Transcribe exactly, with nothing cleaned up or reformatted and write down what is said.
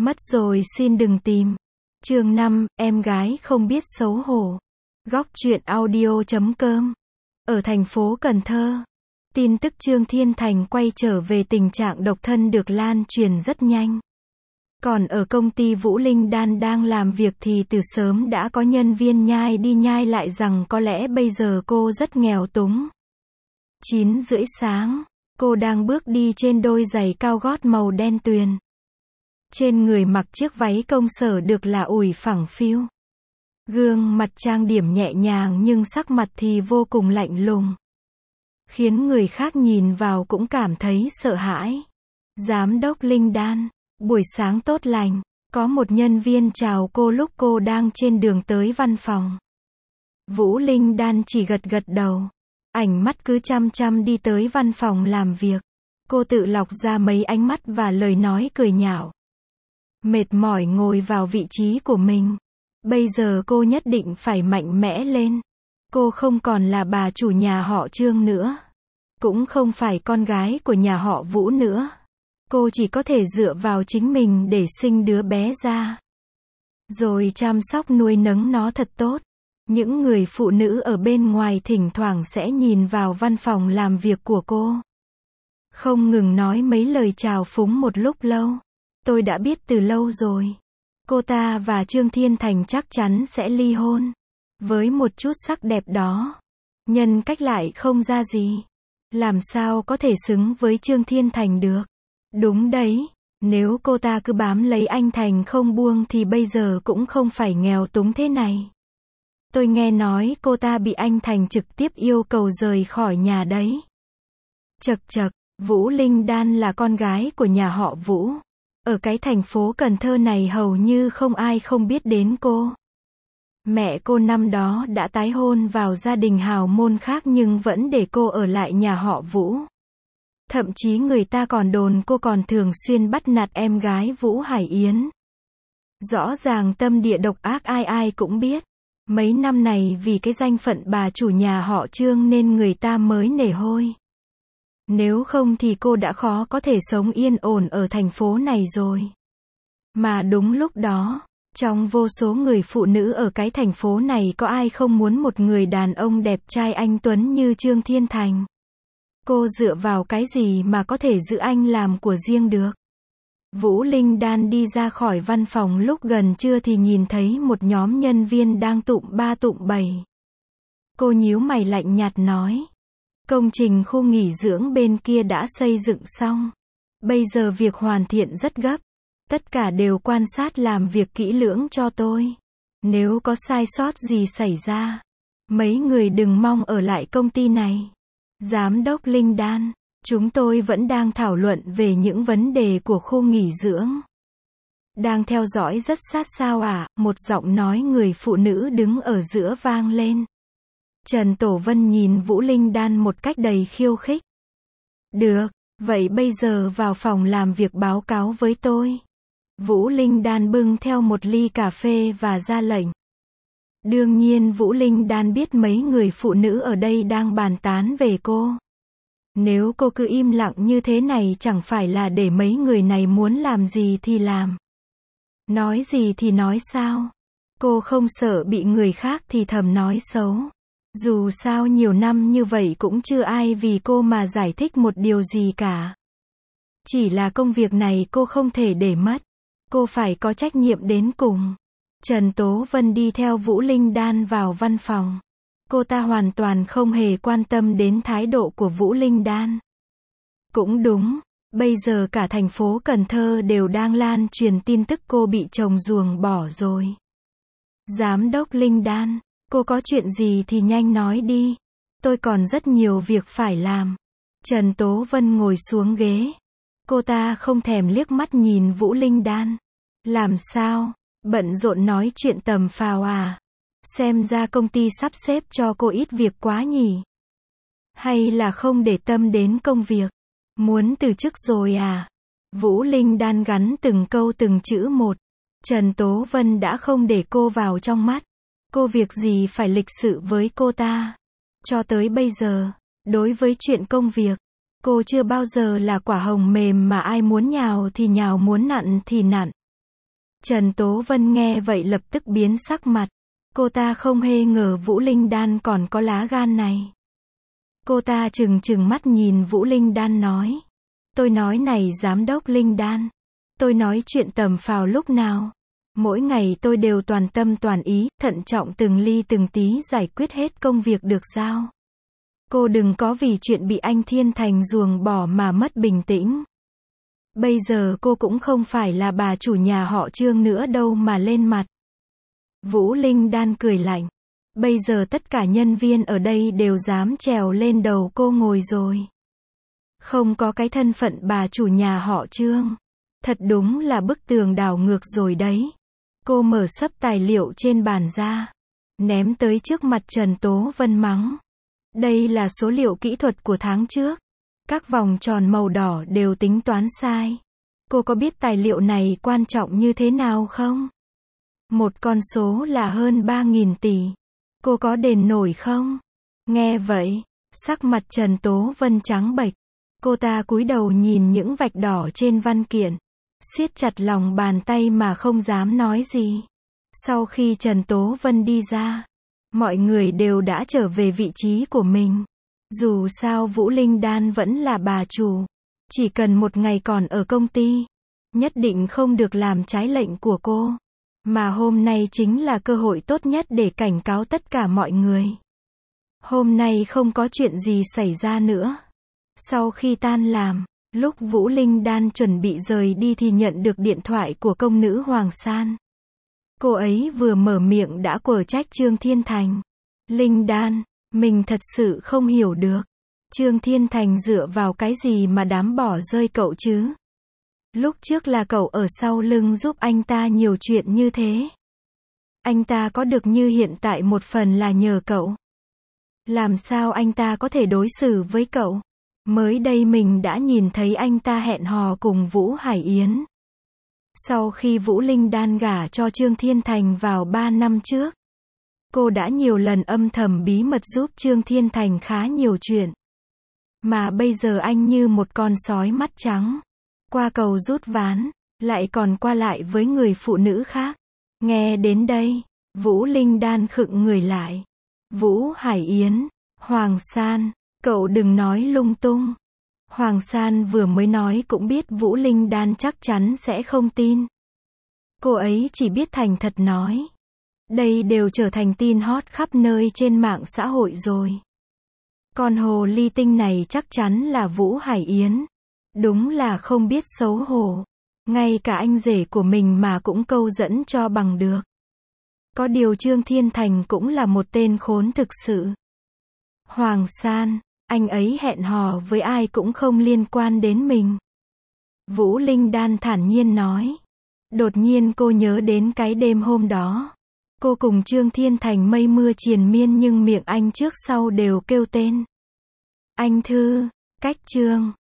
Mất rồi xin đừng tìm. Chương năm, em gái không biết xấu hổ. Góc truyện audio chấm com. Ở thành phố Cần Thơ, tin tức Trương Thiên Thành quay trở về tình trạng độc thân được lan truyền rất nhanh. Còn ở công ty Vũ Linh Đan đang làm việc thì từ sớm đã có nhân viên nhai đi nhai lại rằng có lẽ bây giờ cô rất nghèo túng. chín rưỡi sáng, cô đang bước đi trên đôi giày cao gót màu đen tuyền. Trên người mặc chiếc váy công sở được là ủi phẳng phiu. Gương mặt trang điểm nhẹ nhàng nhưng sắc mặt thì vô cùng lạnh lùng, khiến người khác nhìn vào cũng cảm thấy sợ hãi. Giám đốc Linh Đan, buổi sáng tốt lành. Có một nhân viên chào cô lúc cô đang trên đường tới văn phòng. Vũ Linh Đan chỉ gật gật đầu, ánh mắt cứ chăm chăm đi tới văn phòng làm việc. Cô tự lọc ra mấy ánh mắt và lời nói cười nhạo. Mệt mỏi ngồi vào vị trí của mình. Bây giờ cô nhất định phải mạnh mẽ lên. Cô không còn là bà chủ nhà họ Trương nữa, cũng không phải con gái của nhà họ Vũ nữa. Cô chỉ có thể dựa vào chính mình để sinh đứa bé ra, rồi chăm sóc nuôi nấng nó thật tốt. Những người phụ nữ ở bên ngoài thỉnh thoảng sẽ nhìn vào văn phòng làm việc của cô, không ngừng nói mấy lời chào phúng một lúc lâu. Tôi đã biết từ lâu rồi. Cô ta và Trương Thiên Thành chắc chắn sẽ ly hôn. Với một chút sắc đẹp đó, nhân cách lại không ra gì, làm sao có thể xứng với Trương Thiên Thành được. Đúng đấy, nếu cô ta cứ bám lấy anh Thành không buông thì bây giờ cũng không phải nghèo túng thế này. Tôi nghe nói cô ta bị anh Thành trực tiếp yêu cầu rời khỏi nhà đấy. Chật chật, Vũ Linh Đan là con gái của nhà họ Vũ. Ở cái thành phố Cần Thơ này hầu như không ai không biết đến cô. Mẹ cô năm đó đã tái hôn vào gia đình hào môn khác nhưng vẫn để cô ở lại nhà họ Vũ. Thậm chí người ta còn đồn cô còn thường xuyên bắt nạt em gái Vũ Hải Yến. Rõ ràng tâm địa độc ác ai ai cũng biết. Mấy năm này vì cái danh phận bà chủ nhà họ Trương nên người ta mới nể hôi. Nếu không thì cô đã khó có thể sống yên ổn ở thành phố này rồi. Mà đúng lúc đó, trong vô số người phụ nữ ở cái thành phố này có ai không muốn một người đàn ông đẹp trai anh tuấn như Trương Thiên Thành. Cô dựa vào cái gì mà có thể giữ anh làm của riêng được. Vũ Linh Đan đi ra khỏi văn phòng lúc gần trưa thì nhìn thấy một nhóm nhân viên đang tụm ba tụm bảy. Cô nhíu mày lạnh nhạt nói. Công trình khu nghỉ dưỡng bên kia đã xây dựng xong. Bây giờ việc hoàn thiện rất gấp. Tất cả đều quan sát làm việc kỹ lưỡng cho tôi. Nếu có sai sót gì xảy ra, mấy người đừng mong ở lại công ty này. Giám đốc Linh Đan, chúng tôi vẫn đang thảo luận về những vấn đề của khu nghỉ dưỡng. Đang theo dõi rất sát sao à, một giọng nói người phụ nữ đứng ở giữa vang lên. Trần Tổ Vân nhìn Vũ Linh Đan một cách đầy khiêu khích. Được, vậy bây giờ vào phòng làm việc báo cáo với tôi. Vũ Linh Đan bưng theo một ly cà phê và ra lệnh. Đương nhiên Vũ Linh Đan biết mấy người phụ nữ ở đây đang bàn tán về cô. Nếu cô cứ im lặng như thế này chẳng phải là để mấy người này muốn làm gì thì làm. Nói gì thì nói sao. Cô không sợ bị người khác thì thầm nói xấu. Dù sao nhiều năm như vậy cũng chưa ai vì cô mà giải thích một điều gì cả. Chỉ là công việc này cô không thể để mất. Cô phải có trách nhiệm đến cùng. Trần Tố Vân đi theo Vũ Linh Đan vào văn phòng. Cô ta hoàn toàn không hề quan tâm đến thái độ của Vũ Linh Đan. Cũng đúng, bây giờ cả thành phố Cần Thơ đều đang lan truyền tin tức cô bị chồng ruồng bỏ rồi. Giám đốc Linh Đan, cô có chuyện gì thì nhanh nói đi. Tôi còn rất nhiều việc phải làm. Trần Tố Vân ngồi xuống ghế. Cô ta không thèm liếc mắt nhìn Vũ Linh Đan. Làm sao? Bận rộn nói chuyện tầm phào à? Xem ra công ty sắp xếp cho cô ít việc quá nhỉ? Hay là không để tâm đến công việc? Muốn từ chức rồi à? Vũ Linh Đan gắn từng câu từng chữ một. Trần Tố Vân đã không để cô vào trong mắt. Cô việc gì phải lịch sự với cô ta? Cho tới bây giờ, đối với chuyện công việc, cô chưa bao giờ là quả hồng mềm mà ai muốn nhào thì nhào muốn nặn thì nặn. Trần Tố Vân nghe vậy lập tức biến sắc mặt. Cô ta không hề ngờ Vũ Linh Đan còn có lá gan này. Cô ta trừng trừng mắt nhìn Vũ Linh Đan nói. Tôi nói này giám đốc Linh Đan. Tôi nói chuyện tầm phào lúc nào. Mỗi ngày tôi đều toàn tâm toàn ý, thận trọng từng ly từng tí giải quyết hết công việc được giao. Cô đừng có vì chuyện bị anh Thiên Thành ruồng bỏ mà mất bình tĩnh. Bây giờ cô cũng không phải là bà chủ nhà họ Trương nữa đâu mà lên mặt. Vũ Linh Đan cười lạnh. Bây giờ tất cả nhân viên ở đây đều dám trèo lên đầu cô ngồi rồi. Không có cái thân phận bà chủ nhà họ Trương. Thật đúng là bức tường đảo ngược rồi đấy. Cô mở xấp tài liệu trên bàn ra. Ném tới trước mặt Trần Tố Vân mắng. Đây là số liệu kỹ thuật của tháng trước. Các vòng tròn màu đỏ đều tính toán sai. Cô có biết tài liệu này quan trọng như thế nào không? Một con số là hơn ba nghìn tỷ. Cô có đền nổi không? Nghe vậy, sắc mặt Trần Tố Vân trắng bệch. Cô ta cúi đầu nhìn những vạch đỏ trên văn kiện. Siết chặt lòng bàn tay mà không dám nói gì. Sau khi Trần Tố Vân đi ra, mọi người đều đã trở về vị trí của mình. Dù sao Vũ Linh Đan vẫn là bà chủ. Chỉ cần một ngày còn ở công ty, nhất định không được làm trái lệnh của cô. Mà hôm nay chính là cơ hội tốt nhất để cảnh cáo tất cả mọi người. Hôm nay không có chuyện gì xảy ra nữa. Sau khi tan làm, lúc Vũ Linh Đan chuẩn bị rời đi thì nhận được điện thoại của công nữ Hoàng San. Cô ấy vừa mở miệng đã quở trách Trương Thiên Thành. Linh Đan, mình thật sự không hiểu được. Trương Thiên Thành dựa vào cái gì mà dám bỏ rơi cậu chứ? Lúc trước là cậu ở sau lưng giúp anh ta nhiều chuyện như thế. Anh ta có được như hiện tại một phần là nhờ cậu. Làm sao anh ta có thể đối xử với cậu? Mới đây mình đã nhìn thấy anh ta hẹn hò cùng Vũ Hải Yến. Sau khi Vũ Linh Đan gả cho Trương Thiên Thành vào ba năm trước, cô đã nhiều lần âm thầm bí mật giúp Trương Thiên Thành khá nhiều chuyện. Mà bây giờ anh như một con sói mắt trắng. Qua cầu rút ván, lại còn qua lại với người phụ nữ khác. Nghe đến đây, Vũ Linh Đan khựng người lại. Vũ Hải Yến, Hoàng San, cậu đừng nói lung tung. Hoàng San vừa mới nói cũng biết Vũ Linh Đan chắc chắn sẽ không tin. Cô ấy chỉ biết thành thật nói. Đây đều trở thành tin hot khắp nơi trên mạng xã hội rồi. Con hồ ly tinh này chắc chắn là Vũ Hải Yến. Đúng là không biết xấu hổ. Ngay cả anh rể của mình mà cũng câu dẫn cho bằng được. Có điều Trương Thiên Thành cũng là một tên khốn thực sự. Hoàng San, anh ấy hẹn hò với ai cũng không liên quan đến mình. Vũ Linh Đan thản nhiên nói. Đột nhiên cô nhớ đến cái đêm hôm đó. Cô cùng Trương Thiên Thành mây mưa triền miên nhưng miệng anh trước sau đều kêu tên. Anh Thư, Cách Trương.